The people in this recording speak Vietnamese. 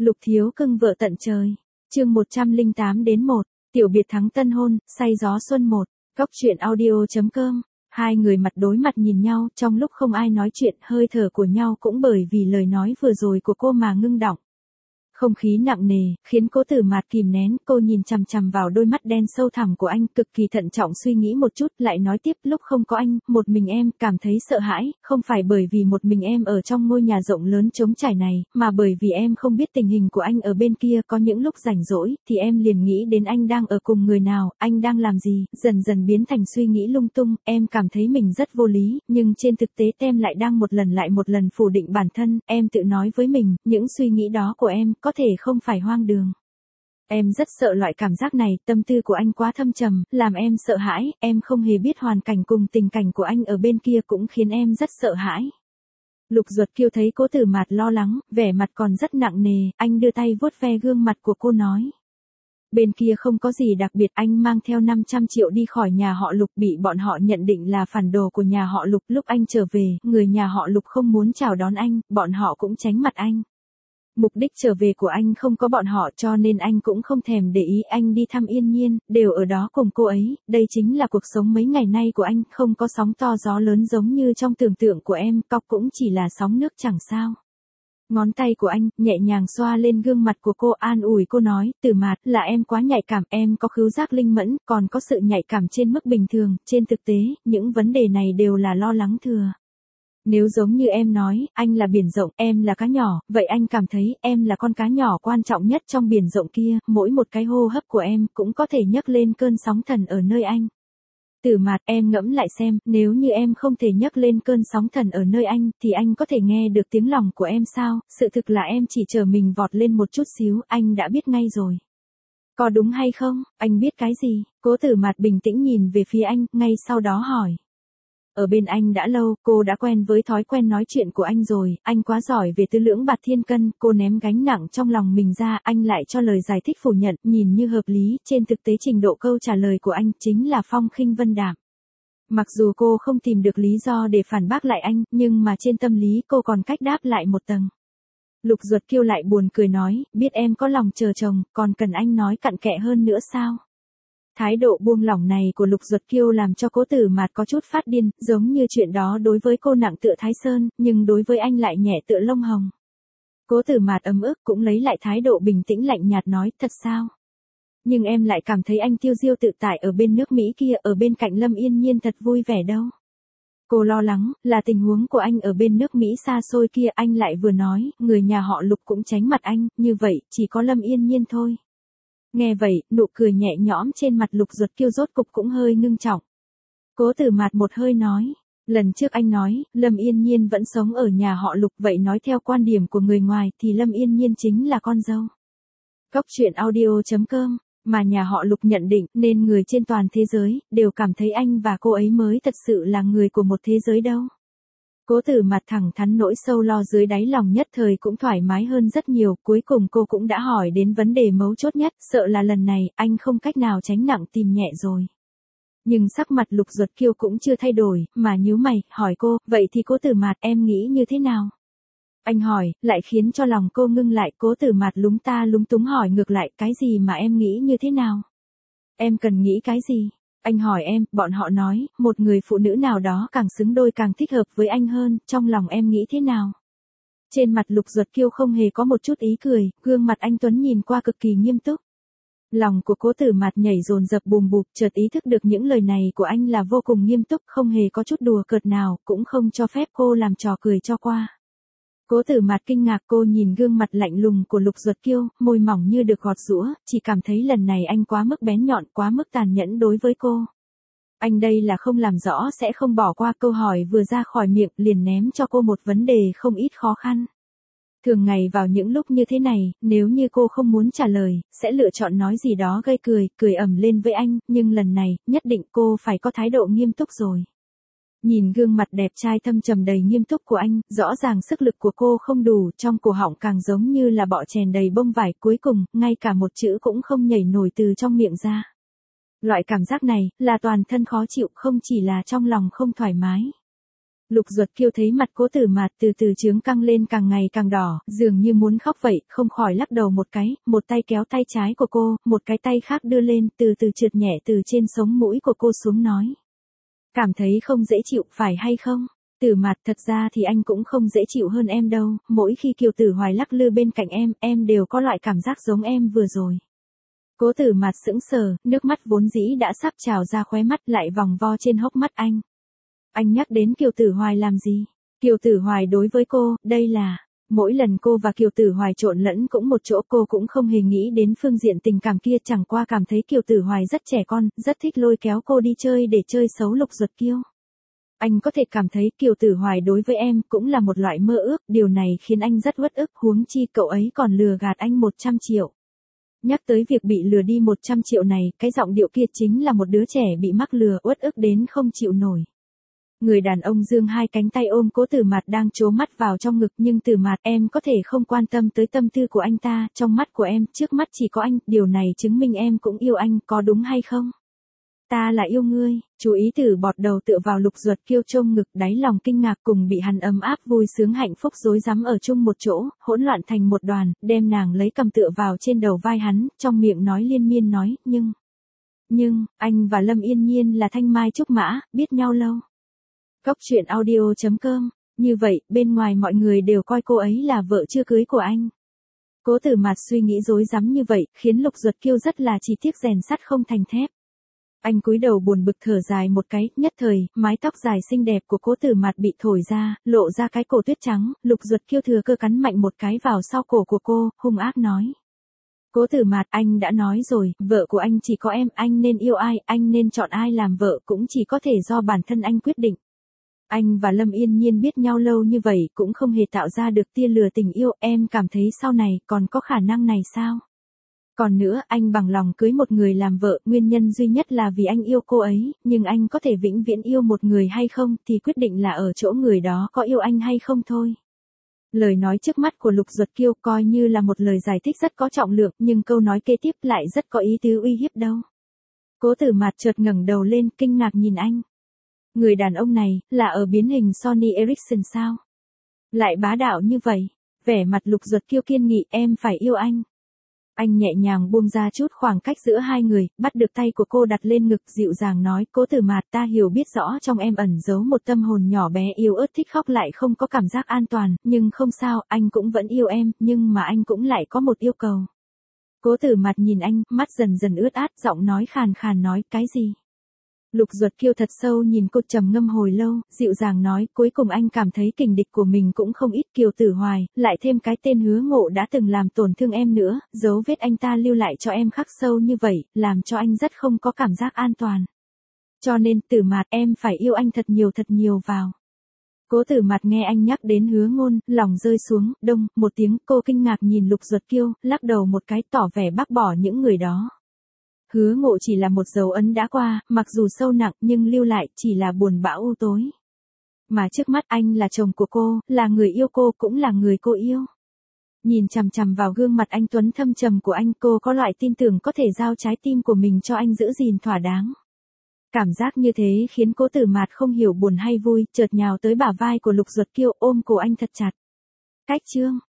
Lục thiếu cưng vợ tận trời. Chương 108 đến 1, tiểu biệt thắng tân hôn, say gió xuân 1, góc truyện audio.com. Hai người mặt đối mặt nhìn nhau, trong lúc không ai nói chuyện, hơi thở của nhau cũng bởi vì lời nói vừa rồi của cô mà ngưng đọng. Không khí nặng nề, khiến Cố Tử Mạt kìm nén, cô nhìn chằm chằm vào đôi mắt đen sâu thẳm của anh, cực kỳ thận trọng suy nghĩ một chút, lại nói tiếp, lúc không có anh, một mình em cảm thấy sợ hãi, không phải bởi vì một mình em ở trong ngôi nhà rộng lớn trống trải này, mà bởi vì em không biết tình hình của anh ở bên kia, có những lúc rảnh rỗi, thì em liền nghĩ đến anh đang ở cùng người nào, anh đang làm gì, dần dần biến thành suy nghĩ lung tung, em cảm thấy mình rất vô lý, nhưng trên thực tế em lại đang một lần lại một lần phủ định bản thân, em tự nói với mình, những suy nghĩ đó của em, có thể không phải hoang đường. Em rất sợ loại cảm giác này, tâm tư của anh quá thâm trầm, làm em sợ hãi, em không hề biết hoàn cảnh cùng tình cảnh của anh ở bên kia cũng khiến em rất sợ hãi. Lục Duật Kiêu thấy Cố Tử Mạt lo lắng, vẻ mặt còn rất nặng nề, anh đưa tay vuốt ve gương mặt của cô nói. Bên kia không có gì đặc biệt, anh mang theo 500 triệu đi khỏi nhà họ Lục, bị bọn họ nhận định là phản đồ của nhà họ Lục. Lúc anh trở về, người nhà họ Lục không muốn chào đón anh, bọn họ cũng tránh mặt anh. Mục đích trở về của anh không có bọn họ, cho nên anh cũng không thèm để ý. Anh đi thăm Yên Nhiên, đều ở đó cùng cô ấy, đây chính là cuộc sống mấy ngày nay của anh, không có sóng to gió lớn giống như trong tưởng tượng của em, cọc cũng chỉ là sóng nước chẳng sao. Ngón tay của anh nhẹ nhàng xoa lên gương mặt của cô, an ủi cô nói, Tử Mạt, là em quá nhạy cảm, em có khứu giác linh mẫn, còn có sự nhạy cảm trên mức bình thường, trên thực tế, những vấn đề này đều là lo lắng thừa. Nếu giống như em nói, anh là biển rộng, em là cá nhỏ, vậy anh cảm thấy em là con cá nhỏ quan trọng nhất trong biển rộng kia, mỗi một cái hô hấp của em cũng có thể nhấc lên cơn sóng thần ở nơi anh. Tử Mạt, em ngẫm lại xem, nếu như em không thể nhấc lên cơn sóng thần ở nơi anh, thì anh có thể nghe được tiếng lòng của em sao? Sự thực là em chỉ chờ mình vọt lên một chút xíu, anh đã biết ngay rồi. Có đúng hay không? Anh biết cái gì? Cố Tử Mạt bình tĩnh nhìn về phía anh, ngay sau đó hỏi. Ở bên anh đã lâu, cô đã quen với thói quen nói chuyện của anh rồi, anh quá giỏi về tư lưỡng bạt thiên cân, cô ném gánh nặng trong lòng mình ra, anh lại cho lời giải thích phủ nhận, nhìn như hợp lý, trên thực tế trình độ câu trả lời của anh chính là phong khinh vân đạm. Mặc dù cô không tìm được lý do để phản bác lại anh, nhưng mà trên tâm lý cô còn cách đáp lại một tầng. Lục Duật Kiêu lại buồn cười nói, biết em có lòng chờ chồng, còn cần anh nói cặn kẽ hơn nữa sao? Thái độ buông lỏng này của Lục Duật Kiêu làm cho Cố Tử Mạt có chút phát điên, giống như chuyện đó đối với cô nặng tựa Thái Sơn, nhưng đối với anh lại nhẹ tựa lông hồng. Cố Tử Mạt ấm ức cũng lấy lại thái độ bình tĩnh lạnh nhạt nói, thật sao? Nhưng em lại cảm thấy anh tiêu diêu tự tại ở bên nước Mỹ kia, ở bên cạnh Lâm Yên Nhiên thật vui vẻ đâu. Cô lo lắng, là tình huống của anh ở bên nước Mỹ xa xôi kia, anh lại vừa nói, người nhà họ Lục cũng tránh mặt anh, như vậy, chỉ có Lâm Yên Nhiên thôi. Nghe vậy, nụ cười nhẹ nhõm trên mặt Lục Duật Kiêu rốt cục cũng hơi ngưng trọng. Cố Tử Mạt một hơi nói, lần trước anh nói, Lâm Yên Nhiên vẫn sống ở nhà họ Lục, vậy nói theo quan điểm của người ngoài thì Lâm Yên Nhiên chính là con dâu. Góc truyện audio.com, mà nhà họ Lục nhận định nên người trên toàn thế giới đều cảm thấy anh và cô ấy mới thật sự là người của một thế giới đâu. Cố Tử Mạt thẳng thắn nỗi sâu lo dưới đáy lòng nhất thời cũng thoải mái hơn rất nhiều, cuối cùng cô cũng đã hỏi đến vấn đề mấu chốt nhất, sợ là lần này, anh không cách nào tránh nặng tìm nhẹ rồi. Nhưng sắc mặt Lục Duật Kiêu cũng chưa thay đổi, mà nhíu mày, hỏi cô, vậy thì Cố Tử Mạt em nghĩ như thế nào? Anh hỏi, lại khiến cho lòng cô ngưng lại, Cố Tử Mạt lúng ta lúng túng hỏi ngược lại, cái gì mà em nghĩ như thế nào? Em cần nghĩ cái gì? Anh hỏi em, bọn họ nói, một người phụ nữ nào đó càng xứng đôi càng thích hợp với anh hơn, trong lòng em nghĩ thế nào? Trên mặt Lục Duật Kiêu không hề có một chút ý cười, gương mặt anh Tuấn nhìn qua cực kỳ nghiêm túc. Lòng của Cố Tử Mạt nhảy dồn dập bùm bụp, chợt ý thức được những lời này của anh là vô cùng nghiêm túc, không hề có chút đùa cợt nào, cũng không cho phép cô làm trò cười cho qua. Cố Tử Mạt kinh ngạc, cô nhìn gương mặt lạnh lùng của Lục Duật Kiêu, môi mỏng như được gọt giũa, chỉ cảm thấy lần này anh quá mức bén nhọn, quá mức tàn nhẫn đối với cô. Anh đây là không làm rõ sẽ không bỏ qua, câu hỏi vừa ra khỏi miệng liền ném cho cô một vấn đề không ít khó khăn. Thường ngày vào những lúc như thế này, nếu như cô không muốn trả lời, sẽ lựa chọn nói gì đó gây cười, cười ầm lên với anh, nhưng lần này, nhất định cô phải có thái độ nghiêm túc rồi. Nhìn gương mặt đẹp trai thâm trầm đầy nghiêm túc của anh, rõ ràng sức lực của cô không đủ, trong cổ họng càng giống như là bọ chèn đầy bông vải, cuối cùng, ngay cả một chữ cũng không nhảy nổi từ trong miệng ra. Loại cảm giác này, là toàn thân khó chịu, không chỉ là trong lòng không thoải mái. Lục Duật Kiêu thấy mặt Cố Tử Mạt từ từ chướng căng lên càng ngày càng đỏ, dường như muốn khóc vậy, không khỏi lắc đầu một cái, một tay kéo tay trái của cô, một cái tay khác đưa lên, từ từ trượt nhẹ từ trên sống mũi của cô xuống nói. Cảm thấy không dễ chịu, phải hay không? Tử Mạt, thật ra thì anh cũng không dễ chịu hơn em đâu, mỗi khi Kiều Tử Hoài lắc lư bên cạnh em đều có loại cảm giác giống em vừa rồi. Cố Tử Mạt sững sờ, nước mắt vốn dĩ đã sắp trào ra khóe mắt lại vòng vo trên hốc mắt anh. Anh nhắc đến Kiều Tử Hoài làm gì? Kiều Tử Hoài đối với cô, đây là... Mỗi lần cô và Kiều Tử Hoài trộn lẫn cũng một chỗ, cô cũng không hề nghĩ đến phương diện tình cảm kia, chẳng qua cảm thấy Kiều Tử Hoài rất trẻ con, rất thích lôi kéo cô đi chơi để chơi xấu Lục Duật Kiêu. Anh có thể cảm thấy Kiều Tử Hoài đối với em cũng là một loại mơ ước, điều này khiến anh rất uất ức, huống chi cậu ấy còn lừa gạt anh 100 triệu. Nhắc tới việc bị lừa đi 100 triệu này, cái giọng điệu kia chính là một đứa trẻ bị mắc lừa, uất ức đến không chịu nổi. Người đàn ông giương hai cánh tay ôm Cố Tử Mạt đang trố mắt vào trong ngực, nhưng Tử Mạt, em có thể không quan tâm tới tâm tư của anh ta, trong mắt của em, trước mắt chỉ có anh, điều này chứng minh em cũng yêu anh, có đúng hay không? Ta là yêu ngươi, chú ý Tử bọt đầu tựa vào Lục Duật Kiêu trong ngực, đáy lòng kinh ngạc cùng bị hắn ấm áp vui sướng hạnh phúc rối rắm ở chung một chỗ, hỗn loạn thành một đoàn, đem nàng lấy cầm tựa vào trên đầu vai hắn, trong miệng nói liên miên nói, nhưng, anh và Lâm Yên Nhiên là thanh mai trúc mã, biết nhau lâu. Góc truyện audio.com, như vậy, bên ngoài mọi người đều coi cô ấy là vợ chưa cưới của anh. Cố Tử Mạt suy nghĩ rối rắm như vậy, khiến Lục Duật Kiêu rất là chỉ tiếc rèn sắt không thành thép. Anh cúi đầu buồn bực thở dài một cái, nhất thời, mái tóc dài xinh đẹp của Cố Tử Mạt bị thổi ra, lộ ra cái cổ tuyết trắng, Lục Duật Kiêu thừa cơ cắn mạnh một cái vào sau cổ của cô, hung ác nói. Cố Tử Mạt, anh đã nói rồi, vợ của anh chỉ có em, anh nên yêu ai, anh nên chọn ai làm vợ cũng chỉ có thể do bản thân anh quyết định. Anh và Lâm Yên Nhiên biết nhau lâu như vậy cũng không hề tạo ra được tia lửa tình yêu, em cảm thấy sau này còn có khả năng này sao? Còn nữa, anh bằng lòng cưới một người làm vợ, nguyên nhân duy nhất là vì anh yêu cô ấy, nhưng anh có thể vĩnh viễn yêu một người hay không thì quyết định là ở chỗ người đó có yêu anh hay không thôi. Lời nói trước mắt của Lục Duật Kiêu coi như là một lời giải thích rất có trọng lượng, nhưng câu nói kế tiếp lại rất có ý tứ uy hiếp đâu. Cố Tử Mạt chợt ngẩng đầu lên, kinh ngạc nhìn anh. Người đàn ông này, là ở biến hình Sony Ericsson sao? Lại bá đạo như vậy. Vẻ mặt Lục Duật Kiêu kiên nghị, em phải yêu anh. Anh nhẹ nhàng buông ra chút khoảng cách giữa hai người, bắt được tay của cô đặt lên ngực, dịu dàng nói, Cố Tử Mạt, ta hiểu biết rõ trong em ẩn giấu một tâm hồn nhỏ bé yếu ớt thích khóc lại không có cảm giác an toàn, nhưng không sao, anh cũng vẫn yêu em, nhưng mà anh cũng lại có một yêu cầu. Cố Tử Mạt nhìn anh, mắt dần dần ướt át, giọng nói khàn khàn nói, cái gì? Lục Duật Kiêu thật sâu nhìn cô, trầm ngâm hồi lâu, dịu dàng nói, cuối cùng anh cảm thấy kình địch của mình cũng không ít, Kiều Tử Hoài, lại thêm cái tên Hứa Ngộ đã từng làm tổn thương em nữa, dấu vết anh ta lưu lại cho em khắc sâu như vậy, làm cho anh rất không có cảm giác an toàn. Cho nên, Tử Mạt, em phải yêu anh thật nhiều vào. Cố Tử Mạt nghe anh nhắc đến Hứa Ngôn, lòng rơi xuống, đông, một tiếng, cô kinh ngạc nhìn Lục Duật Kiêu, lắc đầu một cái tỏ vẻ bác bỏ những người đó. Hứa Ngộ chỉ là một dấu ấn đã qua, mặc dù sâu nặng nhưng lưu lại chỉ là buồn bã u tối. Mà trước mắt anh là chồng của cô, là người yêu cô cũng là người cô yêu. Nhìn chằm chằm vào gương mặt anh tuấn thâm trầm của anh, cô có loại tin tưởng có thể giao trái tim của mình cho anh giữ gìn thỏa đáng. Cảm giác như thế khiến Cố Tử Mạt không hiểu buồn hay vui, chợt nhào tới bả vai của Lục Duật Kiêu ôm cổ anh thật chặt. Cách chương